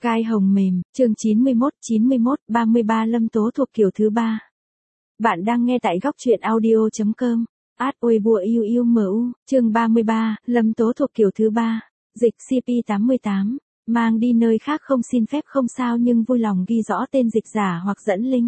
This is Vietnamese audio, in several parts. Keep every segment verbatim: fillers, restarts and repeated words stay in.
Gai hồng mềm, chương chín mươi mốt, chín mươi mốt, ba mươi ba Lâm Tố thuộc kiểu thứ ba. Bạn đang nghe tại góc truyện audio chấm com. Át ôi bùa yêu yêu mu, chương ba mươi ba, Lâm Tố thuộc kiểu thứ ba. Dịch xê pê tám mươi tám, mang đi nơi khác không xin phép không sao nhưng vui lòng ghi rõ tên dịch giả hoặc dẫn link.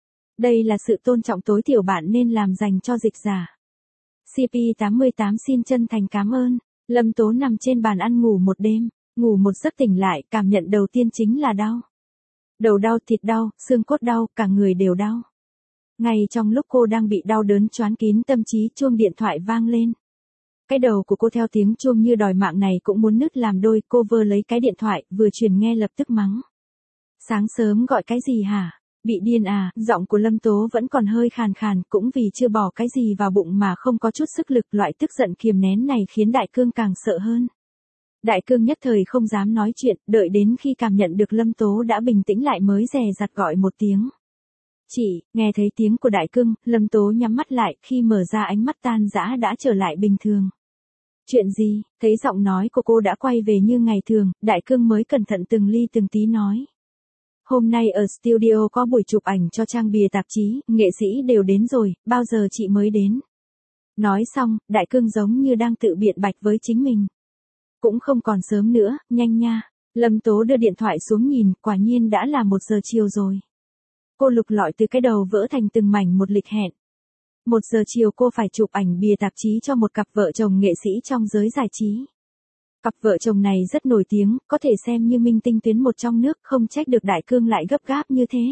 Đây là sự tôn trọng tối thiểu bạn nên làm dành cho dịch giả. xê pê tám mươi tám xin chân thành cảm ơn. Lâm Tố nằm trên bàn ăn ngủ một đêm. Ngủ một giấc tỉnh lại, cảm nhận đầu tiên chính là đau. Đầu đau, thịt đau, xương cốt đau, cả người đều đau. Ngay trong lúc cô đang bị đau đớn choán kín tâm trí, chuông điện thoại vang lên. Cái đầu của cô theo tiếng chuông như đòi mạng này cũng muốn nứt làm đôi, cô vơ lấy cái điện thoại, vừa truyền nghe lập tức mắng. Sáng sớm gọi cái gì hả? Bị điên à? Giọng của Lâm Tố vẫn còn hơi khàn khàn, cũng vì chưa bỏ cái gì vào bụng mà không có chút sức lực, loại tức giận kiềm nén này khiến Đại Cương càng sợ hơn. Đại Cương nhất thời không dám nói chuyện, đợi đến khi cảm nhận được Lâm Tố đã bình tĩnh lại mới dè dặt gọi một tiếng. Chị, nghe thấy tiếng của Đại Cương, Lâm Tố nhắm mắt lại, khi mở ra ánh mắt tan rã đã trở lại bình thường. Chuyện gì? Thấy giọng nói của cô đã quay về như ngày thường, Đại Cương mới cẩn thận từng ly từng tí nói. Hôm nay ở studio có buổi chụp ảnh cho trang bìa tạp chí, nghệ sĩ đều đến rồi, bao giờ chị mới đến? Nói xong, Đại Cương giống như đang tự biện bạch với chính mình. Cũng không còn sớm nữa, nhanh nha. Lâm Tố đưa điện thoại xuống nhìn, quả nhiên đã là một giờ chiều rồi. Cô lục lọi từ cái đầu vỡ thành từng mảnh một lịch hẹn. Một giờ chiều cô phải chụp ảnh bìa tạp chí cho một cặp vợ chồng nghệ sĩ trong giới giải trí. Cặp vợ chồng này rất nổi tiếng, có thể xem như minh tinh tuyến một trong nước, không trách được Đại Cương lại gấp gáp như thế.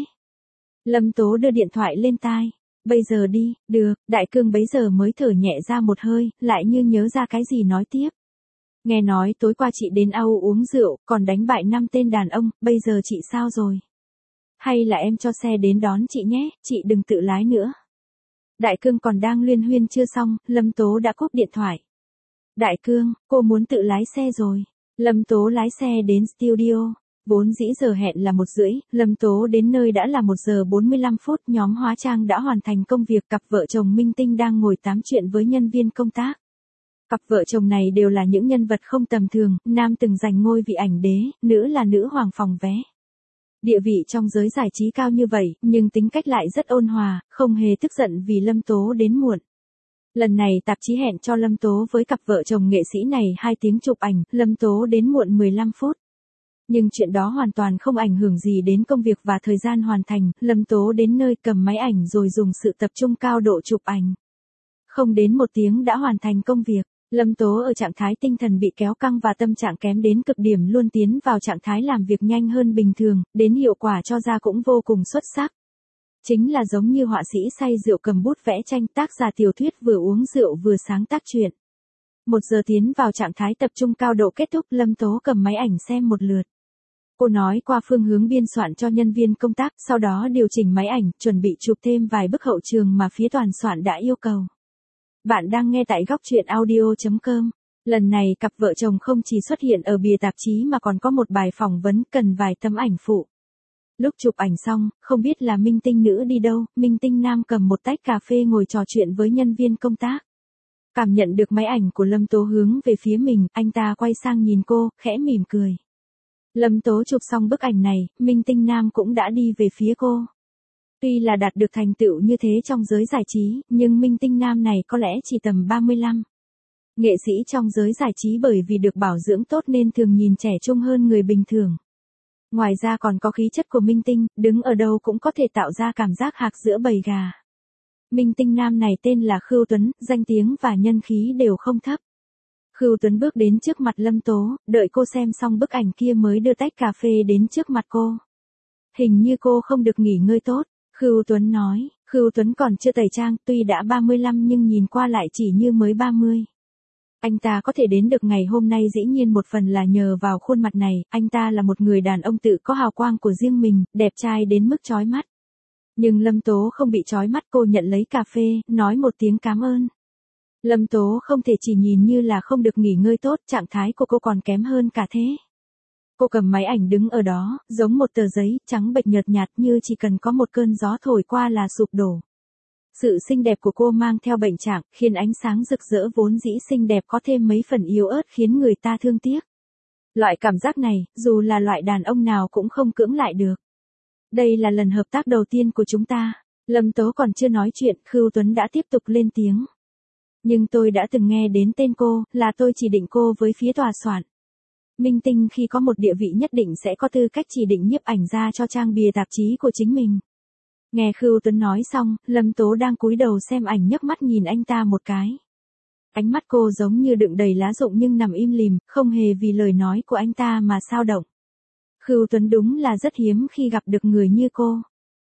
Lâm Tố đưa điện thoại lên tai. Bây giờ đi, được, Đại Cương bấy giờ mới thở nhẹ ra một hơi, lại như nhớ ra cái gì nói tiếp. Nghe nói tối qua chị đến Âu uống rượu, còn đánh bại năm tên đàn ông, bây giờ chị sao rồi? Hay là em cho xe đến đón chị nhé, chị đừng tự lái nữa. Đại Cương còn đang luyên huyên chưa xong, Lâm Tố đã cúp điện thoại. Đại Cương, cô muốn tự lái xe rồi. Lâm Tố lái xe đến studio. Vốn dĩ giờ hẹn là một rưỡi, Lâm Tố đến nơi đã là một giờ bốn mươi lăm phút, nhóm hóa trang đã hoàn thành công việc, cặp vợ chồng minh tinh đang ngồi tám chuyện với nhân viên công tác. Cặp vợ chồng này đều là những nhân vật không tầm thường, nam từng giành ngôi vị ảnh đế, nữ là nữ hoàng phòng vé. Địa vị trong giới giải trí cao như vậy, nhưng tính cách lại rất ôn hòa, không hề tức giận vì Lâm Tố đến muộn. Lần này tạp chí hẹn cho Lâm Tố với cặp vợ chồng nghệ sĩ này hai tiếng chụp ảnh, Lâm Tố đến muộn mười lăm phút. Nhưng chuyện đó hoàn toàn không ảnh hưởng gì đến công việc và thời gian hoàn thành, Lâm Tố đến nơi cầm máy ảnh rồi dùng sự tập trung cao độ chụp ảnh. Không đến một tiếng đã hoàn thành công việc. Lâm Tố ở trạng thái tinh thần bị kéo căng và tâm trạng kém đến cực điểm luôn tiến vào trạng thái làm việc nhanh hơn bình thường, đến hiệu quả cho ra cũng vô cùng xuất sắc. Chính là giống như họa sĩ say rượu cầm bút vẽ tranh, tác giả tiểu thuyết vừa uống rượu vừa sáng tác truyện. Một giờ tiến vào trạng thái tập trung cao độ kết thúc, Lâm Tố cầm máy ảnh xem một lượt. Cô nói qua phương hướng biên soạn cho nhân viên công tác, sau đó điều chỉnh máy ảnh, chuẩn bị chụp thêm vài bức hậu trường mà phía toàn soạn đã yêu cầu. Bạn đang nghe tại góc truyện audio chấm com. Lần này cặp vợ chồng không chỉ xuất hiện ở bìa tạp chí mà còn có một bài phỏng vấn cần vài tấm ảnh phụ. Lúc chụp ảnh xong, không biết là minh tinh nữ đi đâu, minh tinh nam cầm một tách cà phê ngồi trò chuyện với nhân viên công tác. Cảm nhận được máy ảnh của Lâm Tố hướng về phía mình, anh ta quay sang nhìn cô, khẽ mỉm cười. Lâm Tố chụp xong bức ảnh này, minh tinh nam cũng đã đi về phía cô. Tuy là đạt được thành tựu như thế trong giới giải trí, nhưng minh tinh nam này có lẽ chỉ tầm ba mươi lăm. Nghệ sĩ trong giới giải trí bởi vì được bảo dưỡng tốt nên thường nhìn trẻ trung hơn người bình thường. Ngoài ra còn có khí chất của minh tinh, đứng ở đâu cũng có thể tạo ra cảm giác hạc giữa bầy gà. Minh tinh nam này tên là Khưu Tuấn, danh tiếng và nhân khí đều không thấp. Khưu Tuấn bước đến trước mặt Lâm Tố, đợi cô xem xong bức ảnh kia mới đưa tách cà phê đến trước mặt cô. Hình như cô không được nghỉ ngơi tốt. Khưu Tuấn nói, Khưu Tuấn còn chưa tẩy trang, tuy đã ba mươi lăm nhưng nhìn qua lại chỉ như mới ba mươi. Anh ta có thể đến được ngày hôm nay dĩ nhiên một phần là nhờ vào khuôn mặt này, anh ta là một người đàn ông tự có hào quang của riêng mình, đẹp trai đến mức chói mắt. Nhưng Lâm Tố không bị chói mắt, cô nhận lấy cà phê, nói một tiếng cảm ơn. Lâm Tố không thể chỉ nhìn như là không được nghỉ ngơi tốt, trạng thái của cô còn kém hơn cả thế. Cô cầm máy ảnh đứng ở đó, giống một tờ giấy, trắng bệch nhợt nhạt như chỉ cần có một cơn gió thổi qua là sụp đổ. Sự xinh đẹp của cô mang theo bệnh trạng, khiến ánh sáng rực rỡ vốn dĩ xinh đẹp có thêm mấy phần yếu ớt khiến người ta thương tiếc. Loại cảm giác này, dù là loại đàn ông nào cũng không cưỡng lại được. Đây là lần hợp tác đầu tiên của chúng ta. Lâm Tố còn chưa nói chuyện, Khưu Tuấn đã tiếp tục lên tiếng. Nhưng tôi đã từng nghe đến tên cô, là tôi chỉ định cô với phía tòa soạn. Minh tinh khi có một địa vị nhất định sẽ có tư cách chỉ định nhiếp ảnh ra cho trang bìa tạp chí của chính mình. Nghe Khưu Tuấn nói xong, Lâm Tố đang cúi đầu xem ảnh nhấc mắt nhìn anh ta một cái. Ánh mắt cô giống như đựng đầy lá rụng nhưng nằm im lìm, không hề vì lời nói của anh ta mà sao động. Khưu Tuấn đúng là rất hiếm khi gặp được người như cô.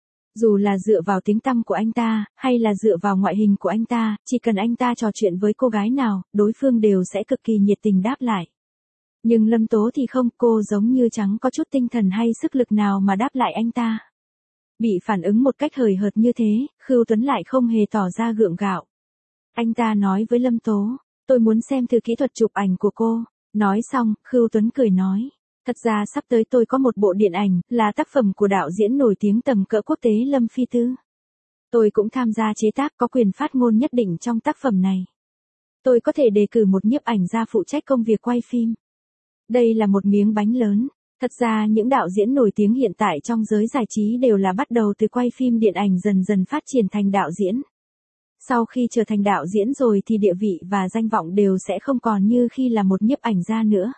Dù là dựa vào tiếng tăm của anh ta, hay là dựa vào ngoại hình của anh ta, chỉ cần anh ta trò chuyện với cô gái nào, đối phương đều sẽ cực kỳ nhiệt tình đáp lại. Nhưng Lâm Tố thì không, cô giống như chẳng có chút tinh thần hay sức lực nào mà đáp lại anh ta. Bị phản ứng một cách hời hợt như thế, Khưu Tuấn lại không hề tỏ ra gượng gạo. Anh ta nói với Lâm Tố, tôi muốn xem thử kỹ thuật chụp ảnh của cô. Nói xong, Khưu Tuấn cười nói, thật ra sắp tới tôi có một bộ điện ảnh, là tác phẩm của đạo diễn nổi tiếng tầm cỡ quốc tế Lâm Phi Tư. Tôi cũng tham gia chế tác, có quyền phát ngôn nhất định trong tác phẩm này. Tôi có thể đề cử một nhiếp ảnh gia phụ trách công việc quay phim. Đây là một miếng bánh lớn. Thật ra những đạo diễn nổi tiếng hiện tại trong giới giải trí đều là bắt đầu từ quay phim điện ảnh dần dần phát triển thành đạo diễn. Sau khi trở thành đạo diễn rồi thì địa vị và danh vọng đều sẽ không còn như khi là một nhiếp ảnh gia nữa.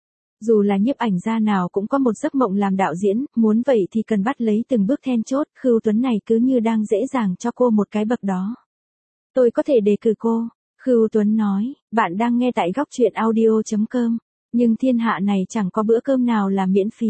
Dù là nhiếp ảnh gia nào cũng có một giấc mộng làm đạo diễn, muốn vậy thì cần bắt lấy từng bước then chốt, Khưu Tuấn này cứ như đang dễ dàng cho cô một cái bậc đó. Tôi có thể đề cử cô, Khưu Tuấn nói, bạn đang nghe tại góc truyện audio chấm com, nhưng thiên hạ này chẳng có bữa cơm nào là miễn phí.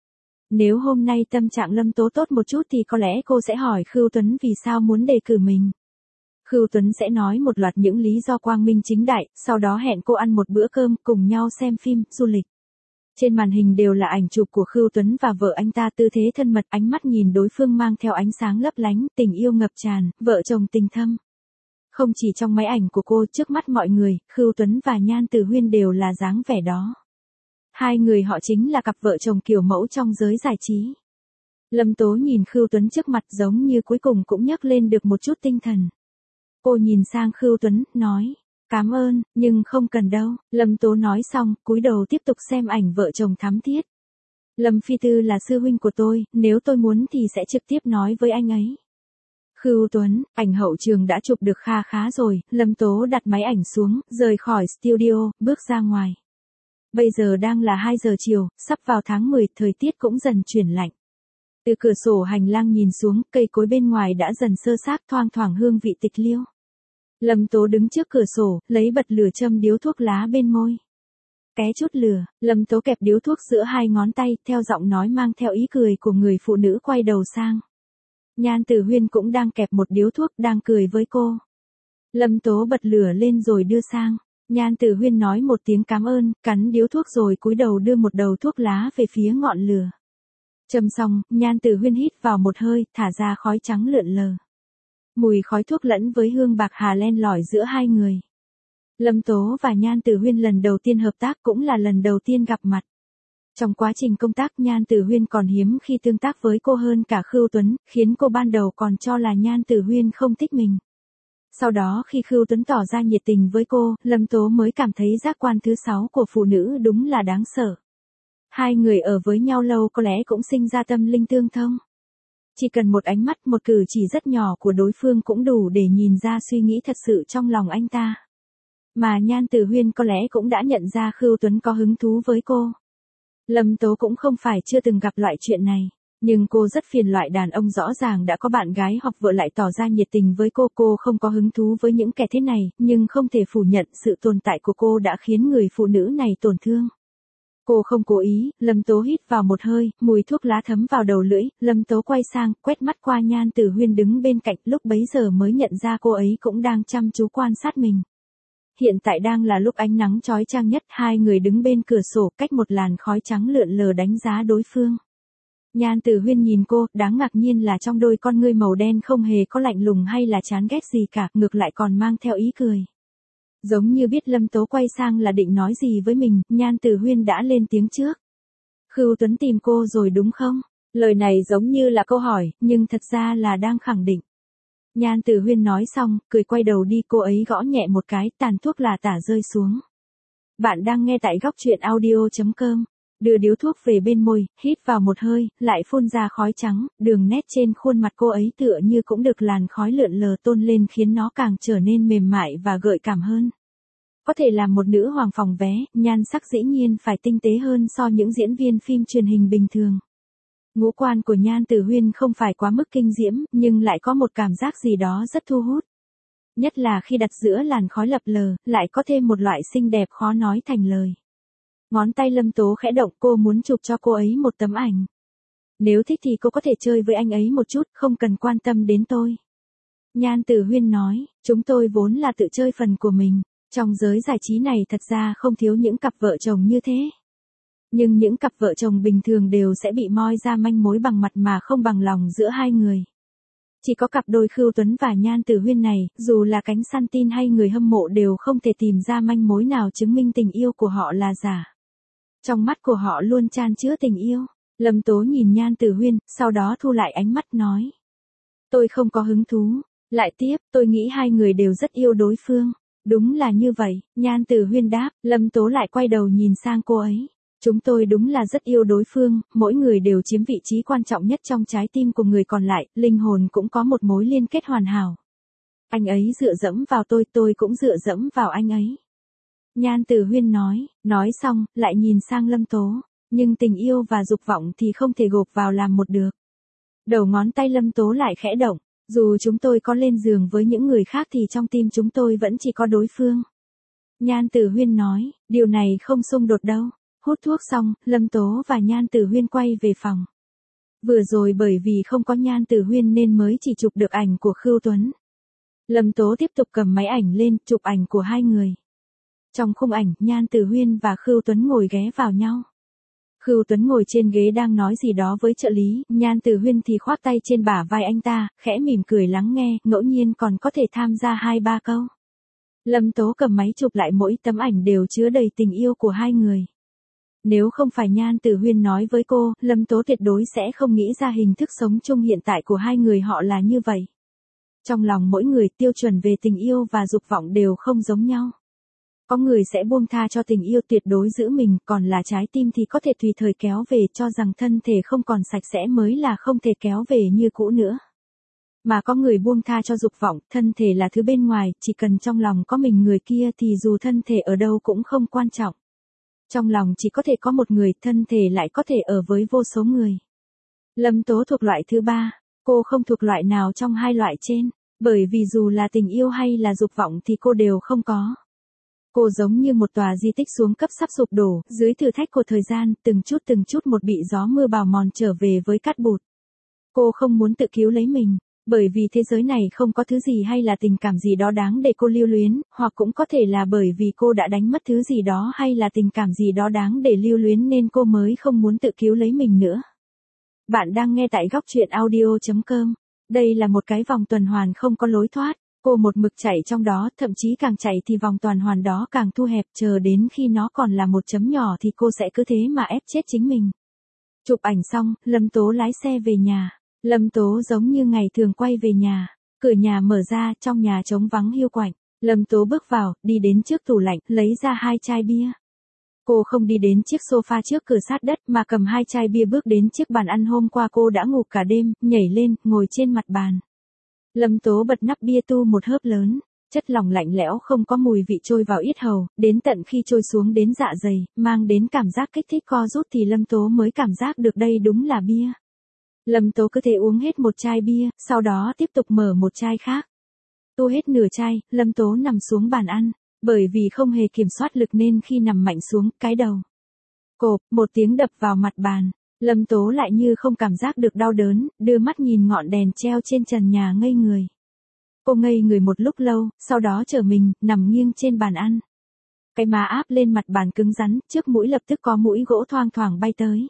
Nếu hôm nay tâm trạng Lâm Tố tốt một chút thì có lẽ cô sẽ hỏi Khưu Tuấn vì sao muốn đề cử mình. Khưu Tuấn sẽ nói một loạt những lý do quang minh chính đại, sau đó hẹn cô ăn một bữa cơm, cùng nhau xem phim, du lịch. Trên màn hình đều là ảnh chụp của Khưu Tuấn và vợ anh ta tư thế thân mật, ánh mắt nhìn đối phương mang theo ánh sáng lấp lánh, tình yêu ngập tràn, vợ chồng tình thâm. Không chỉ trong máy ảnh của cô, trước mắt mọi người, Khưu Tuấn và Nhan Tử Huyên đều là dáng vẻ đó. Hai người họ chính là cặp vợ chồng kiểu mẫu trong giới giải trí. Lâm Tố nhìn Khưu Tuấn trước mặt giống như cuối cùng cũng nhấc lên được một chút tinh thần. Cô nhìn sang Khưu Tuấn, nói, cảm ơn, nhưng không cần đâu. Lâm Tố nói xong, cúi đầu tiếp tục xem ảnh vợ chồng thắm thiết. Lâm Phi Tư là sư huynh của tôi, nếu tôi muốn thì sẽ trực tiếp nói với anh ấy. Khưu Tuấn, ảnh hậu trường đã chụp được kha khá rồi, Lâm Tố đặt máy ảnh xuống, rời khỏi studio, bước ra ngoài. Bây giờ đang là hai giờ chiều, sắp vào tháng mười, thời tiết cũng dần chuyển lạnh. Từ cửa sổ hành lang nhìn xuống, cây cối bên ngoài đã dần sơ xác, thoang thoảng hương vị tịch liêu. Lâm Tố đứng trước cửa sổ, lấy bật lửa châm điếu thuốc lá bên môi. Ké chút lửa, Lâm Tố kẹp điếu thuốc giữa hai ngón tay, theo giọng nói mang theo ý cười của người phụ nữ quay đầu sang. Nhan Tử Huyên cũng đang kẹp một điếu thuốc, đang cười với cô. Lâm Tố bật lửa lên rồi đưa sang. Nhan Tử Huyên nói một tiếng cảm ơn, cắn điếu thuốc rồi cúi đầu đưa một đầu thuốc lá về phía ngọn lửa. Châm xong, Nhan Tử Huyên hít vào một hơi, thả ra khói trắng lượn lờ. Mùi khói thuốc lẫn với hương bạc hà len lỏi giữa hai người. Lâm Tố và Nhan Tử Huyên lần đầu tiên hợp tác, cũng là lần đầu tiên gặp mặt. Trong quá trình công tác, Nhan Tử Huyên còn hiếm khi tương tác với cô hơn cả Khưu Tuấn, khiến cô ban đầu còn cho là Nhan Tử Huyên không thích mình. Sau đó khi Khưu Tuấn tỏ ra nhiệt tình với cô, Lâm Tố mới cảm thấy giác quan thứ sáu của phụ nữ đúng là đáng sợ. Hai người ở với nhau lâu có lẽ cũng sinh ra tâm linh tương thông. Chỉ cần một ánh mắt, một cử chỉ rất nhỏ của đối phương cũng đủ để nhìn ra suy nghĩ thật sự trong lòng anh ta. Mà Nhan Tử Huyên có lẽ cũng đã nhận ra Khưu Tuấn có hứng thú với cô. Lâm Tố cũng không phải chưa từng gặp loại chuyện này. Nhưng cô rất phiền loại đàn ông rõ ràng đã có bạn gái hoặc vợ lại tỏ ra nhiệt tình với cô. Cô không có hứng thú với những kẻ thế này, nhưng không thể phủ nhận sự tồn tại của cô đã khiến người phụ nữ này tổn thương. Cô không cố ý, Lâm Tố hít vào một hơi, mùi thuốc lá thấm vào đầu lưỡi, Lâm Tố quay sang, quét mắt qua Nhan Tử Huyên đứng bên cạnh, lúc bấy giờ mới nhận ra cô ấy cũng đang chăm chú quan sát mình. Hiện tại đang là lúc ánh nắng chói chang nhất, hai người đứng bên cửa sổ, cách một làn khói trắng lượn lờ đánh giá đối phương. Nhan Tử Huyên nhìn cô, đáng ngạc nhiên là trong đôi con ngươi màu đen không hề có lạnh lùng hay là chán ghét gì cả, ngược lại còn mang theo ý cười. Giống như biết Lâm Tố quay sang là định nói gì với mình, Nhan Tử Huyên đã lên tiếng trước. Khưu Tuấn tìm cô rồi đúng không? Lời này giống như là câu hỏi, nhưng thật ra là đang khẳng định. Nhan Tử Huyên nói xong, cười quay đầu đi, cô ấy gõ nhẹ một cái, tàn thuốc là tả rơi xuống. Bạn đang nghe tại góc truyện audio chấm com. Đưa điếu thuốc về bên môi, hít vào một hơi, lại phun ra khói trắng, đường nét trên khuôn mặt cô ấy tựa như cũng được làn khói lượn lờ tôn lên khiến nó càng trở nên mềm mại và gợi cảm hơn. Có thể làm một nữ hoàng phòng vé, nhan sắc dĩ nhiên phải tinh tế hơn so những diễn viên phim truyền hình bình thường. Ngũ quan của Nhan Tử Huyên không phải quá mức kinh diễm, nhưng lại có một cảm giác gì đó rất thu hút. Nhất là khi đặt giữa làn khói lập lờ, lại có thêm một loại xinh đẹp khó nói thành lời. Ngón tay Lâm Tố khẽ động, cô muốn chụp cho cô ấy một tấm ảnh. Nếu thích thì cô có thể chơi với anh ấy một chút, không cần quan tâm đến tôi. Nhan Tử Huyên nói, chúng tôi vốn là tự chơi phần của mình. Trong giới giải trí này thật ra không thiếu những cặp vợ chồng như thế. Nhưng những cặp vợ chồng bình thường đều sẽ bị moi ra manh mối bằng mặt mà không bằng lòng giữa hai người. Chỉ có cặp đôi Khưu Tuấn và Nhan Tử Huyên này, dù là cánh săn tin hay người hâm mộ đều không thể tìm ra manh mối nào chứng minh tình yêu của họ là giả. Trong mắt của họ luôn chan chứa tình yêu. Lâm Tố nhìn Nhan Tử Huyên, sau đó thu lại ánh mắt nói. Tôi không có hứng thú. Lại tiếp, tôi nghĩ hai người đều rất yêu đối phương. Đúng là như vậy, Nhan Tử Huyên đáp, Lâm Tố lại quay đầu nhìn sang cô ấy. Chúng tôi đúng là rất yêu đối phương, mỗi người đều chiếm vị trí quan trọng nhất trong trái tim của người còn lại, linh hồn cũng có một mối liên kết hoàn hảo. Anh ấy dựa dẫm vào tôi, tôi cũng dựa dẫm vào anh ấy. Nhan Tử Huyên nói, nói xong, lại nhìn sang Lâm Tố, nhưng tình yêu và dục vọng thì không thể gộp vào làm một được. Đầu ngón tay Lâm Tố lại khẽ động, dù chúng tôi có lên giường với những người khác thì trong tim chúng tôi vẫn chỉ có đối phương. Nhan Tử Huyên nói, điều này không xung đột đâu. Hút thuốc xong, Lâm Tố và Nhan Tử Huyên quay về phòng. Vừa rồi bởi vì không có Nhan Tử Huyên nên mới chỉ chụp được ảnh của Khưu Tuấn. Lâm Tố tiếp tục cầm máy ảnh lên, chụp ảnh của hai người. Trong khung ảnh, Nhan Tử Huyên và Khưu Tuấn ngồi ghé vào nhau. Khưu Tuấn ngồi trên ghế đang nói gì đó với trợ lý, Nhan Tử Huyên thì khoác tay trên bả vai anh ta, khẽ mỉm cười lắng nghe, ngẫu nhiên còn có thể tham gia hai ba câu. Lâm Tố cầm máy chụp lại mỗi tấm ảnh đều chứa đầy tình yêu của hai người. Nếu không phải Nhan Tử Huyên nói với cô, Lâm Tố tuyệt đối sẽ không nghĩ ra hình thức sống chung hiện tại của hai người họ là như vậy. Trong lòng mỗi người tiêu chuẩn về tình yêu và dục vọng đều không giống nhau. Có người sẽ buông tha cho tình yêu tuyệt đối giữ mình, còn là trái tim thì có thể tùy thời kéo về cho rằng thân thể không còn sạch sẽ mới là không thể kéo về như cũ nữa. Mà có người buông tha cho dục vọng, thân thể là thứ bên ngoài, chỉ cần trong lòng có mình người kia thì dù thân thể ở đâu cũng không quan trọng. Trong lòng chỉ có thể có một người, thân thể lại có thể ở với vô số người. Lâm Tố thuộc loại thứ ba, cô không thuộc loại nào trong hai loại trên, bởi vì dù là tình yêu hay là dục vọng thì cô đều không có. Cô giống như một tòa di tích xuống cấp sắp sụp đổ, dưới thử thách của thời gian, từng chút từng chút một bị gió mưa bào mòn trở về với cát bụt. Cô không muốn tự cứu lấy mình, bởi vì thế giới này không có thứ gì hay là tình cảm gì đó đáng để cô lưu luyến, hoặc cũng có thể là bởi vì cô đã đánh mất thứ gì đó hay là tình cảm gì đó đáng để lưu luyến nên cô mới không muốn tự cứu lấy mình nữa. Bạn đang nghe tại góc truyện audio chấm com. Đây là một cái vòng tuần hoàn không có lối thoát. Cô một mực chạy trong đó, thậm chí càng chạy thì vòng tuần hoàn đó càng thu hẹp, chờ đến khi nó còn là một chấm nhỏ thì cô sẽ cứ thế mà ép chết chính mình. Chụp ảnh xong, Lâm Tố lái xe về nhà. Lâm Tố giống như ngày thường quay về nhà. Cửa nhà mở ra, trong nhà trống vắng hiu quạnh. Lâm Tố bước vào, đi đến trước tủ lạnh, lấy ra hai chai bia. Cô không đi đến chiếc sofa trước cửa sát đất mà cầm hai chai bia bước đến chiếc bàn ăn hôm qua cô đã ngủ cả đêm, nhảy lên, ngồi trên mặt bàn. Lâm Tố bật nắp bia tu một hớp lớn, chất lỏng lạnh lẽo không có mùi vị trôi vào yết hầu, đến tận khi trôi xuống đến dạ dày, mang đến cảm giác kích thích co rút thì Lâm Tố mới cảm giác được đây đúng là bia. Lâm Tố cứ thế uống hết một chai bia, sau đó tiếp tục mở một chai khác. Tu hết nửa chai, Lâm Tố nằm xuống bàn ăn, bởi vì không hề kiểm soát lực nên khi nằm mạnh xuống, cái đầu cộp, một tiếng đập vào mặt bàn. Lâm Tố lại như không cảm giác được đau đớn, đưa mắt nhìn ngọn đèn treo trên trần nhà ngây người. Cô ngây người một lúc lâu, sau đó trở mình, nằm nghiêng trên bàn ăn. Cái má áp lên mặt bàn cứng rắn, trước mũi lập tức có mũi gỗ thoang thoảng bay tới.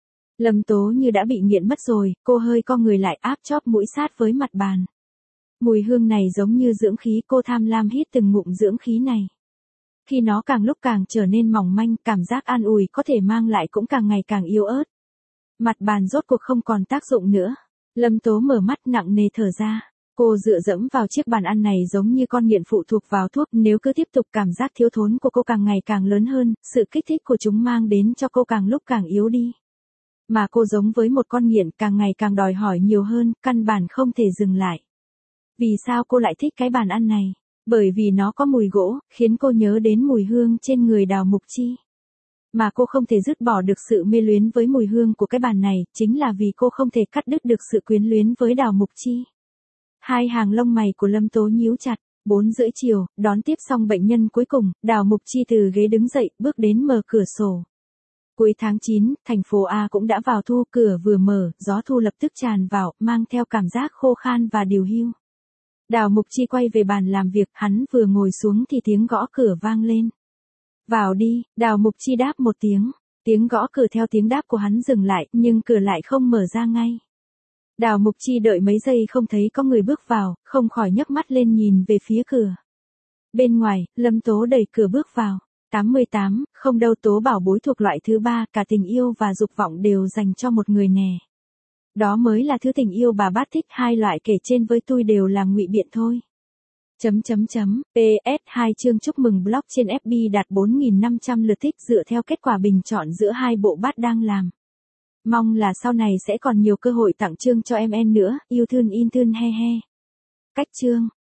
Lâm Tố như đã bị nghiện mất rồi, cô hơi co người lại áp chóp mũi sát với mặt bàn. Mùi hương này giống như dưỡng khí, cô tham lam hít từng ngụm dưỡng khí này. Khi nó càng lúc càng trở nên mỏng manh, cảm giác an ủi có thể mang lại cũng càng ngày càng yếu ớt. Mặt bàn rốt cuộc không còn tác dụng nữa. Lâm Tố mở mắt nặng nề thở ra. Cô dựa dẫm vào chiếc bàn ăn này giống như con nghiện phụ thuộc vào thuốc, nếu cứ tiếp tục cảm giác thiếu thốn của cô càng ngày càng lớn hơn, sự kích thích của chúng mang đến cho cô càng lúc càng yếu đi. Mà cô giống với một con nghiện càng ngày càng đòi hỏi nhiều hơn, căn bản không thể dừng lại. Vì sao cô lại thích cái bàn ăn này? Bởi vì nó có mùi gỗ, khiến cô nhớ đến mùi hương trên người Đào Mục Chi. Mà cô không thể dứt bỏ được sự mê luyến với mùi hương của cái bàn này, chính là vì cô không thể cắt đứt được sự quyến luyến với Đào Mục Chi. Hai hàng lông mày của Lâm Tố nhíu chặt, bốn rưỡi chiều, đón tiếp xong bệnh nhân cuối cùng, Đào Mục Chi từ ghế đứng dậy, bước đến mở cửa sổ. Cuối tháng chín, thành phố A cũng đã vào thu, cửa vừa mở, gió thu lập tức tràn vào, mang theo cảm giác khô khan và điều hưu. Đào Mục Chi quay về bàn làm việc, hắn vừa ngồi xuống thì tiếng gõ cửa vang lên. Vào đi, Đào Mục Chi đáp một tiếng. Tiếng gõ cửa theo tiếng đáp của hắn dừng lại, nhưng cửa lại không mở ra ngay. Đào Mục Chi đợi mấy giây không thấy có người bước vào, không khỏi nhấc mắt lên nhìn về phía cửa. Bên ngoài, Lâm Tố đẩy cửa bước vào. tám mươi tám, không đâu, Tố bảo bối thuộc loại thứ ba, cả tình yêu và dục vọng đều dành cho một người nè. Đó mới là thứ tình yêu bà bát thích, hai loại kể trên với tôi đều là ngụy biện thôi. Chấm chấm chấm, pê ét hai chương chúc mừng blog trên ép bê đạt bốn nghìn năm trăm lượt thích dựa theo kết quả bình chọn giữa hai bộ bát đang làm. Mong là sau này sẽ còn nhiều cơ hội tặng chương cho em en nữa, yêu thương in thương he he. Cách chương.